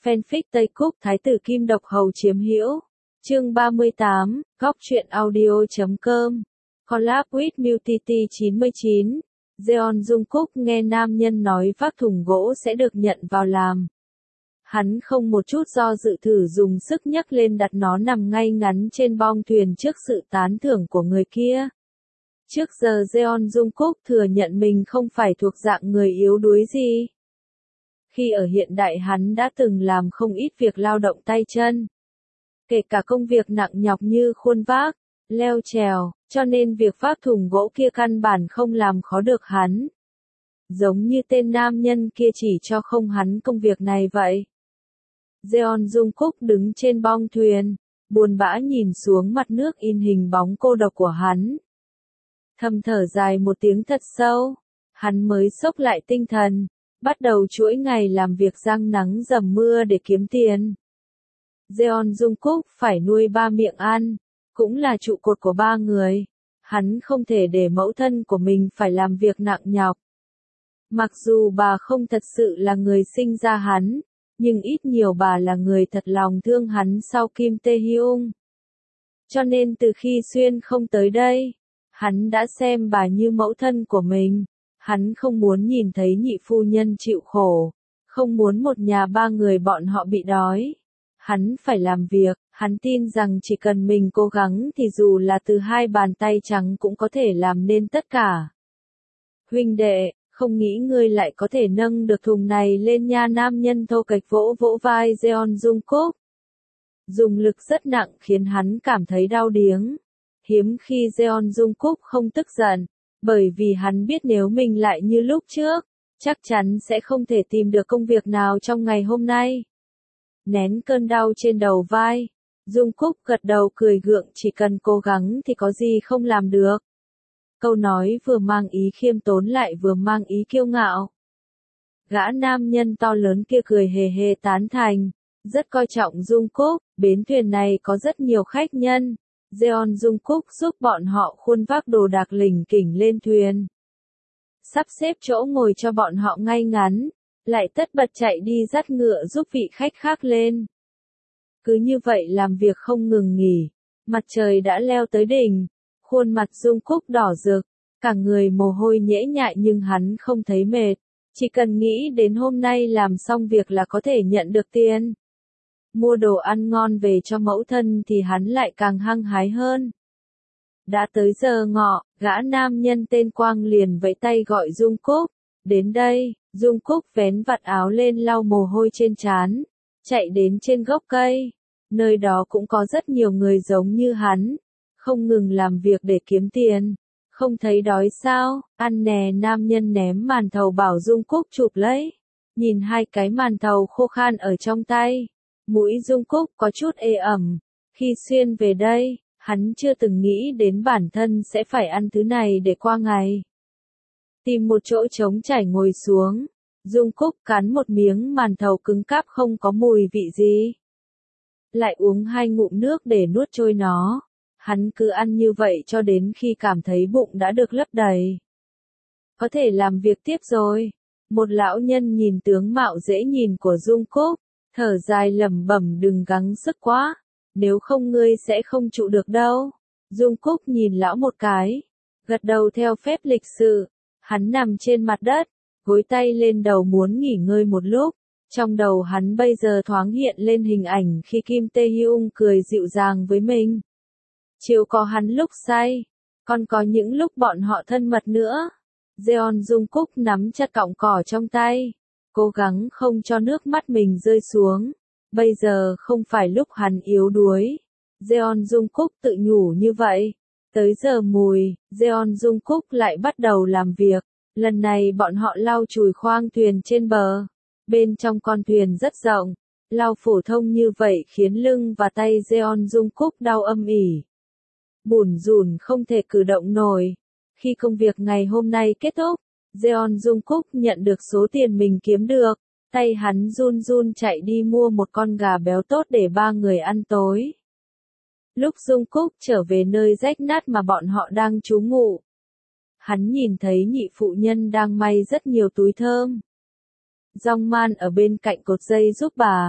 Fanfic Tây Cúc Thái tử Kim Độc Hầu chiếm hữu. Chương 38, góc truyện audio.com. Collab with Multity 99. Jeon Jungkook nghe nam nhân nói vác thùng gỗ sẽ được nhận vào làm. Hắn không một chút do dự thử dùng sức nhấc lên đặt nó nằm ngay ngắn trên bong thuyền trước sự tán thưởng của người kia. Trước giờ Jeon Jungkook thừa nhận mình không phải thuộc dạng người yếu đuối gì. Khi ở hiện đại hắn đã từng làm không ít việc lao động tay chân. Kể cả công việc nặng nhọc như khuôn vác, leo trèo, cho nên việc vác thùng gỗ kia căn bản không làm khó được hắn. Giống như tên nam nhân kia chỉ cho không hắn công việc này vậy. Jeon Jungkook đứng trên bong thuyền, buồn bã nhìn xuống mặt nước in hình bóng cô độc của hắn. Thầm thở dài một tiếng thật sâu, hắn mới xốc lại tinh thần, bắt đầu chuỗi ngày làm việc giăng nắng dầm mưa để kiếm tiền. Jeon Jungkook phải nuôi 3 miệng ăn, cũng là trụ cột của 3 người. Hắn không thể để mẫu thân của mình phải làm việc nặng nhọc. Mặc dù bà không thật sự là người sinh ra hắn, nhưng ít nhiều bà là người thật lòng thương hắn sau Kim Tae Hyung. Cho nên từ khi Xuyên không tới đây, hắn đã xem bà như mẫu thân của mình. Hắn không muốn nhìn thấy nhị phu nhân chịu khổ, không muốn một nhà 3 người bọn họ bị đói. Hắn phải làm việc, hắn tin rằng chỉ cần mình cố gắng thì dù là từ 2 bàn tay trắng cũng có thể làm nên tất cả. Huynh đệ, không nghĩ ngươi lại có thể nâng được thùng này lên nha. Nam nhân thô kệch vỗ vỗ vai Jeon Jungkook. Dùng lực rất nặng khiến hắn cảm thấy đau điếng. Hiếm khi Jeon Jungkook không tức giận, bởi vì hắn biết nếu mình lại như lúc trước, chắc chắn sẽ không thể tìm được công việc nào trong ngày hôm nay. Nén cơn đau trên đầu vai, Jungkook gật đầu cười gượng, chỉ cần cố gắng thì có gì không làm được. Câu nói vừa mang ý khiêm tốn lại vừa mang ý kiêu ngạo. Gã nam nhân to lớn kia cười hề hề tán thành, rất coi trọng Jungkook. Bến thuyền này có rất nhiều khách nhân. Jeon Jungkook giúp bọn họ khuôn vác đồ đạc lỉnh kỉnh lên thuyền. Sắp xếp chỗ ngồi cho bọn họ ngay ngắn, lại tất bật chạy đi dắt ngựa giúp vị khách khác lên. Cứ như vậy làm việc không ngừng nghỉ, mặt trời đã leo tới đỉnh, khuôn mặt Jungkook đỏ rực, cả người mồ hôi nhễ nhại nhưng hắn không thấy mệt, chỉ cần nghĩ đến hôm nay làm xong việc là có thể nhận được tiền. Mua đồ ăn ngon về cho mẫu thân thì hắn lại càng hăng hái hơn. Đã tới giờ ngọ, gã nam nhân tên Quang liền vẫy tay gọi Jungkook. Đến đây, Jungkook vén vạt áo lên lau mồ hôi trên trán, chạy đến trên gốc cây. Nơi đó cũng có rất nhiều người giống như hắn, không ngừng làm việc để kiếm tiền. Không thấy đói sao, ăn nè. Nam nhân ném màn thầu bảo Jungkook chụp lấy. Nhìn 2 cái màn thầu khô khan ở trong tay, mũi Jungkook có chút ê ẩm. Khi Xuyên về đây, hắn chưa từng nghĩ đến bản thân sẽ phải ăn thứ này để qua ngày. Tìm một chỗ trống trải ngồi xuống, Jungkook cắn một miếng màn thầu cứng cáp không có mùi vị gì. Lại uống 2 ngụm nước để nuốt trôi nó. Hắn cứ ăn như vậy cho đến khi cảm thấy bụng đã được lấp đầy. Có thể làm việc tiếp rồi. Một lão nhân nhìn tướng mạo dễ nhìn của Jungkook, thở dài lẩm bẩm, đừng gắng sức quá, nếu không ngươi sẽ không trụ được đâu. Jungkook nhìn lão một cái, gật đầu theo phép lịch sự. Hắn nằm trên mặt đất, gối tay lên đầu muốn nghỉ ngơi một lúc. Trong đầu hắn bây giờ thoáng hiện lên hình ảnh khi Kim Tae Hyung cười dịu dàng với mình. Chiều có hắn lúc say, còn có những lúc bọn họ thân mật nữa. Jeon Jungkook nắm chặt cọng cỏ trong tay, cố gắng không cho nước mắt mình rơi xuống. Bây giờ không phải lúc hắn yếu đuối. Jeon Jungkook tự nhủ như vậy. Tới giờ mùi, Jeon Jungkook lại bắt đầu làm việc. Lần này bọn họ lau chùi khoang thuyền trên bờ. Bên trong con thuyền rất rộng. Lau phổ thông như vậy khiến lưng và tay Jeon Jungkook đau âm ỉ. Bủn rủn không thể cử động nổi. Khi công việc ngày hôm nay kết thúc, Jeon Jungkook nhận được số tiền mình kiếm được. Tay hắn run run chạy đi mua một con gà béo tốt để 3 người ăn tối. Lúc Jungkook trở về nơi rách nát mà bọn họ đang trú ngụ, hắn nhìn thấy nhị phụ nhân đang may rất nhiều túi thơm. Dong Man ở bên cạnh cột dây giúp bà.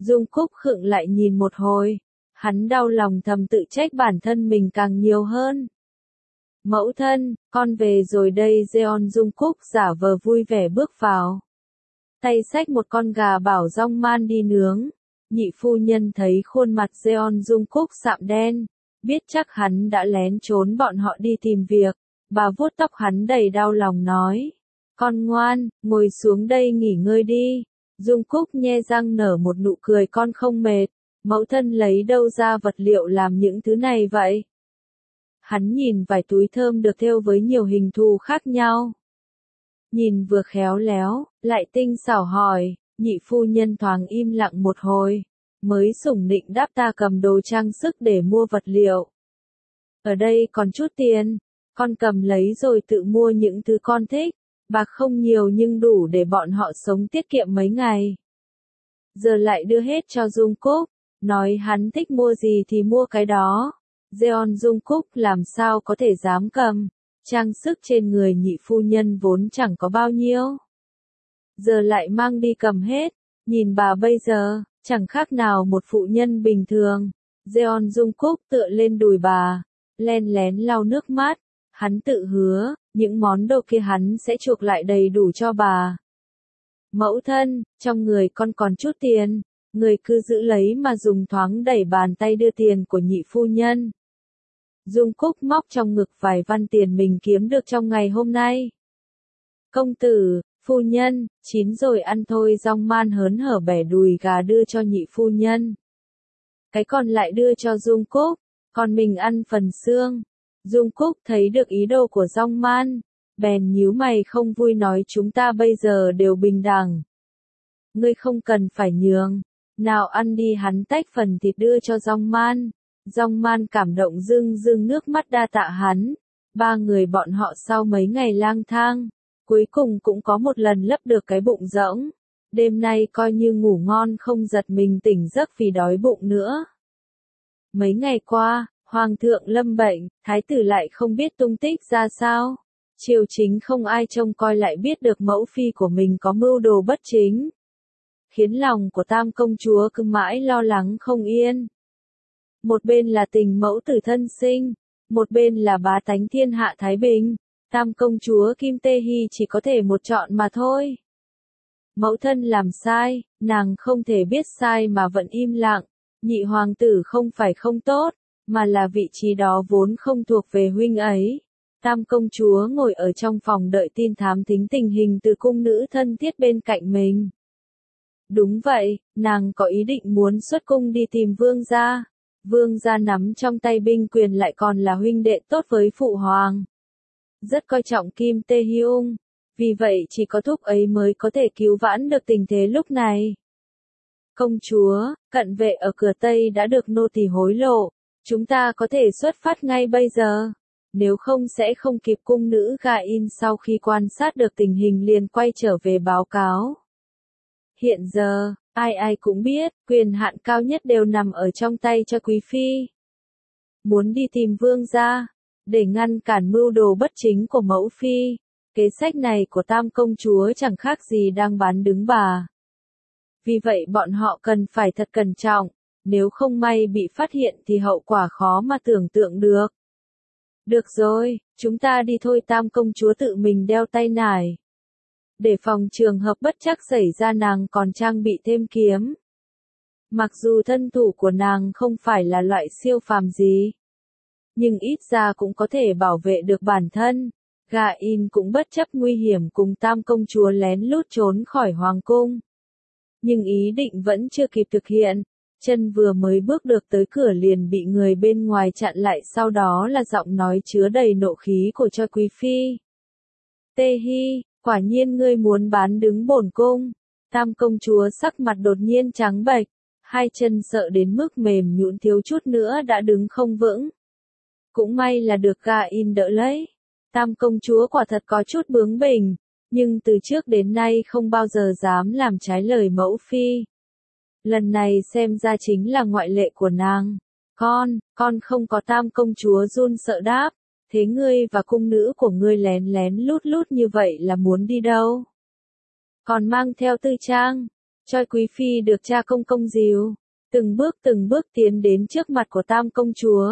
Dung Cúc khựng lại nhìn một hồi. Hắn đau lòng thầm tự trách bản thân mình càng nhiều hơn. Mẫu thân, con về rồi đây. Jeon Dung Cúc giả vờ vui vẻ bước vào. Tay xách một con gà bảo Jong Man đi nướng. Nhị phu nhân thấy khuôn mặt Jeon Dung Cúc sạm đen. Biết chắc hắn đã lén trốn bọn họ đi tìm việc. Bà vuốt tóc hắn đầy đau lòng nói. Con ngoan, ngồi xuống đây nghỉ ngơi đi. Dung Cúc nhe răng nở một nụ cười, con không mệt. Mẫu thân lấy đâu ra vật liệu làm những thứ này vậy? Hắn nhìn vài túi thơm được thêu với nhiều hình thù khác nhau. Nhìn vừa khéo léo, lại tinh xảo hỏi, nhị phu nhân thoáng im lặng một hồi. Mới sủng nịnh đáp, ta cầm đồ trang sức để mua vật liệu. Ở đây còn chút tiền, con cầm lấy rồi tự mua những thứ con thích. Bạc không nhiều nhưng đủ để bọn họ sống tiết kiệm mấy ngày. Giờ lại đưa hết cho Dung Cúc, nói hắn thích mua gì thì mua cái đó. Jeon Dung Cúc làm sao có thể dám cầm, trang sức trên người nhị phu nhân vốn chẳng có bao nhiêu. Giờ lại mang đi cầm hết, nhìn bà bây giờ, chẳng khác nào một phụ nhân bình thường. Jeon Dung Cúc tựa lên đùi bà, len lén lau nước mắt, hắn tự hứa, những món đồ kia hắn sẽ chuộc lại đầy đủ cho bà. Mẫu thân, trong người con còn chút tiền, người cứ giữ lấy mà dùng. Thoáng đẩy bàn tay đưa tiền của nhị phu nhân. Dung Cúc móc trong ngực vài văn tiền mình kiếm được trong ngày hôm nay. Công tử, phu nhân, chín rồi ăn thôi. Jong Man hớn hở bẻ đùi gà đưa cho nhị phu nhân. Cái còn lại đưa cho Dung Cúc, còn mình ăn phần xương. Dung Cúc thấy được ý đồ của Jong Man, bèn nhíu mày không vui nói, chúng ta bây giờ đều bình đẳng. Ngươi không cần phải nhường, nào ăn đi. Hắn tách phần thịt đưa cho Jong Man. Jong Man cảm động rưng rưng nước mắt đa tạ hắn. Ba người bọn họ sau mấy ngày lang thang, cuối cùng cũng có một lần lấp được cái bụng rỗng. Đêm nay coi như ngủ ngon không giật mình tỉnh giấc vì đói bụng nữa. Mấy ngày qua, Hoàng thượng lâm bệnh, thái tử lại không biết tung tích ra sao. Triều chính không ai trông coi lại biết được mẫu phi của mình có mưu đồ bất chính. Khiến lòng của tam công chúa cứ mãi lo lắng không yên. Một bên là tình mẫu tử thân sinh, một bên là bá tánh thiên hạ thái bình. Tam công chúa Kim Tê Hy chỉ có thể một chọn mà thôi. Mẫu thân làm sai, nàng không thể biết sai mà vẫn im lặng. Nhị hoàng tử không phải không tốt, mà là vị trí đó vốn không thuộc về huynh ấy. Tam công chúa ngồi ở trong phòng đợi tin thám thính tình hình từ cung nữ thân thiết bên cạnh mình. Đúng vậy, nàng có ý định muốn xuất cung đi tìm vương gia. Vương gia nắm trong tay binh quyền lại còn là huynh đệ tốt với phụ hoàng. Rất coi trọng Kim Tê Hyung, vì vậy chỉ có thúc ấy mới có thể cứu vãn được tình thế lúc này. Công chúa, cận vệ ở cửa Tây đã được nô tỳ hối lộ, chúng ta có thể xuất phát ngay bây giờ. Nếu không sẽ không kịp. Cung nữ Ga In sau khi quan sát được tình hình liền quay trở về báo cáo. Hiện giờ, ai ai cũng biết, quyền hạn cao nhất đều nằm ở trong tay cho quý phi. Muốn đi tìm vương gia, để ngăn cản mưu đồ bất chính của mẫu phi. Kế sách này của tam công chúa chẳng khác gì đang bán đứng bà. Vì vậy bọn họ cần phải thật cẩn trọng, nếu không may bị phát hiện thì hậu quả khó mà tưởng tượng được. Được rồi, chúng ta đi thôi. Tam công chúa tự mình đeo tay nải. Để phòng trường hợp bất trắc xảy ra, nàng còn trang bị thêm kiếm. Mặc dù thân thủ của nàng không phải là loại siêu phàm gì, nhưng ít ra cũng có thể bảo vệ được bản thân. Ga In cũng bất chấp nguy hiểm cùng tam công chúa lén lút trốn khỏi hoàng cung. Nhưng ý định vẫn chưa kịp thực hiện. Chân vừa mới bước được tới cửa liền bị người bên ngoài chặn lại, sau đó là giọng nói chứa đầy nộ khí của cho quý phi. Tê Hy, quả nhiên ngươi muốn bán đứng bổn cung. Tam công chúa sắc mặt đột nhiên trắng bệch, hai chân sợ đến mức mềm nhũn thiếu chút nữa đã đứng không vững. Cũng may là được Ga In đỡ lấy. Tam công chúa quả thật có chút bướng bỉnh, nhưng từ trước đến nay không bao giờ dám làm trái lời mẫu phi. Lần này xem ra chính là ngoại lệ của nàng. Con không có. Tam công chúa run sợ đáp, thế ngươi và cung nữ của ngươi lén lén lút lút như vậy là muốn đi đâu? Còn mang theo tư trang. Choi Quý Phi được cha công công dìu, từng bước tiến đến trước mặt của Tam công chúa.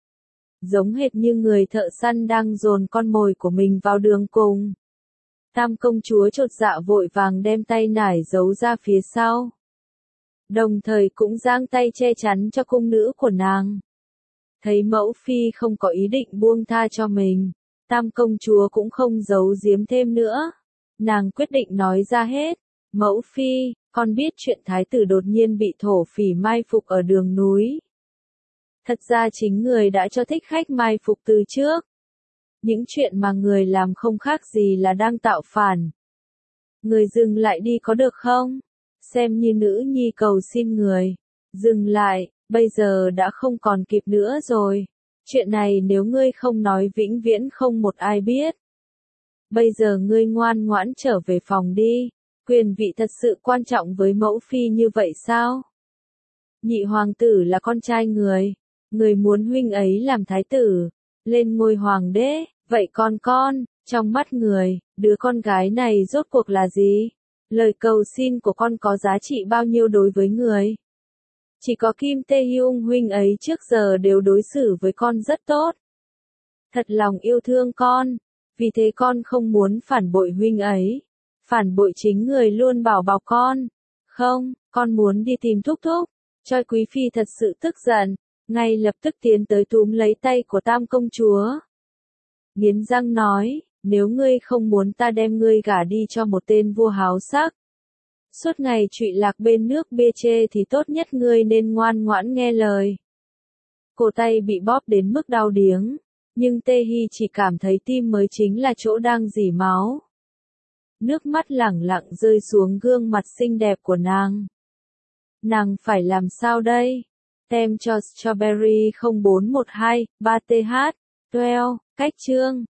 Giống hệt như người thợ săn đang dồn con mồi của mình vào đường cùng. Tam công chúa chột dạ vội vàng đem tay nải giấu ra phía sau. Đồng thời cũng giang tay che chắn cho cung nữ của nàng. Thấy mẫu phi không có ý định buông tha cho mình, Tam công chúa cũng không giấu giếm thêm nữa. Nàng quyết định nói ra hết. Mẫu phi, con biết chuyện thái tử đột nhiên bị thổ phỉ mai phục ở đường núi. Thật ra chính người đã cho thích khách mai phục từ trước. Những chuyện mà người làm không khác gì là đang tạo phản. Người dừng lại đi có được không? Xem như nữ nhi cầu xin người. Dừng lại, bây giờ đã không còn kịp nữa rồi. Chuyện này nếu ngươi không nói vĩnh viễn không một ai biết. Bây giờ ngươi ngoan ngoãn trở về phòng đi. Quyền vị thật sự quan trọng với mẫu phi như vậy sao? Nhị hoàng tử là con trai người. Người muốn huynh ấy làm thái tử, lên ngôi hoàng đế, vậy con, trong mắt người, đứa con gái này rốt cuộc là gì? Lời cầu xin của con có giá trị bao nhiêu đối với người? Chỉ có Kim Tae Hyung huynh ấy trước giờ đều đối xử với con rất tốt. Thật lòng yêu thương con, vì thế con không muốn phản bội huynh ấy. Phản bội chính người luôn bảo bọc con. Không, con muốn đi tìm thúc thúc. Choi Quý Phi thật sự tức giận, ngay lập tức tiến tới túm lấy tay của Tam công chúa. Nghiến răng nói, nếu ngươi không muốn ta đem ngươi gả đi cho một tên vua háo sắc. Suốt ngày trụy lạc bên nước bia chê thì tốt nhất ngươi nên ngoan ngoãn nghe lời. Cổ tay bị bóp đến mức đau điếng, nhưng Tae Hy chỉ cảm thấy tim mới chính là chỗ đang rỉ máu. Nước mắt lẳng lặng rơi xuống gương mặt xinh đẹp của nàng. Nàng phải làm sao đây? Tem cho Strawberry 0412 3TH 12, cách chương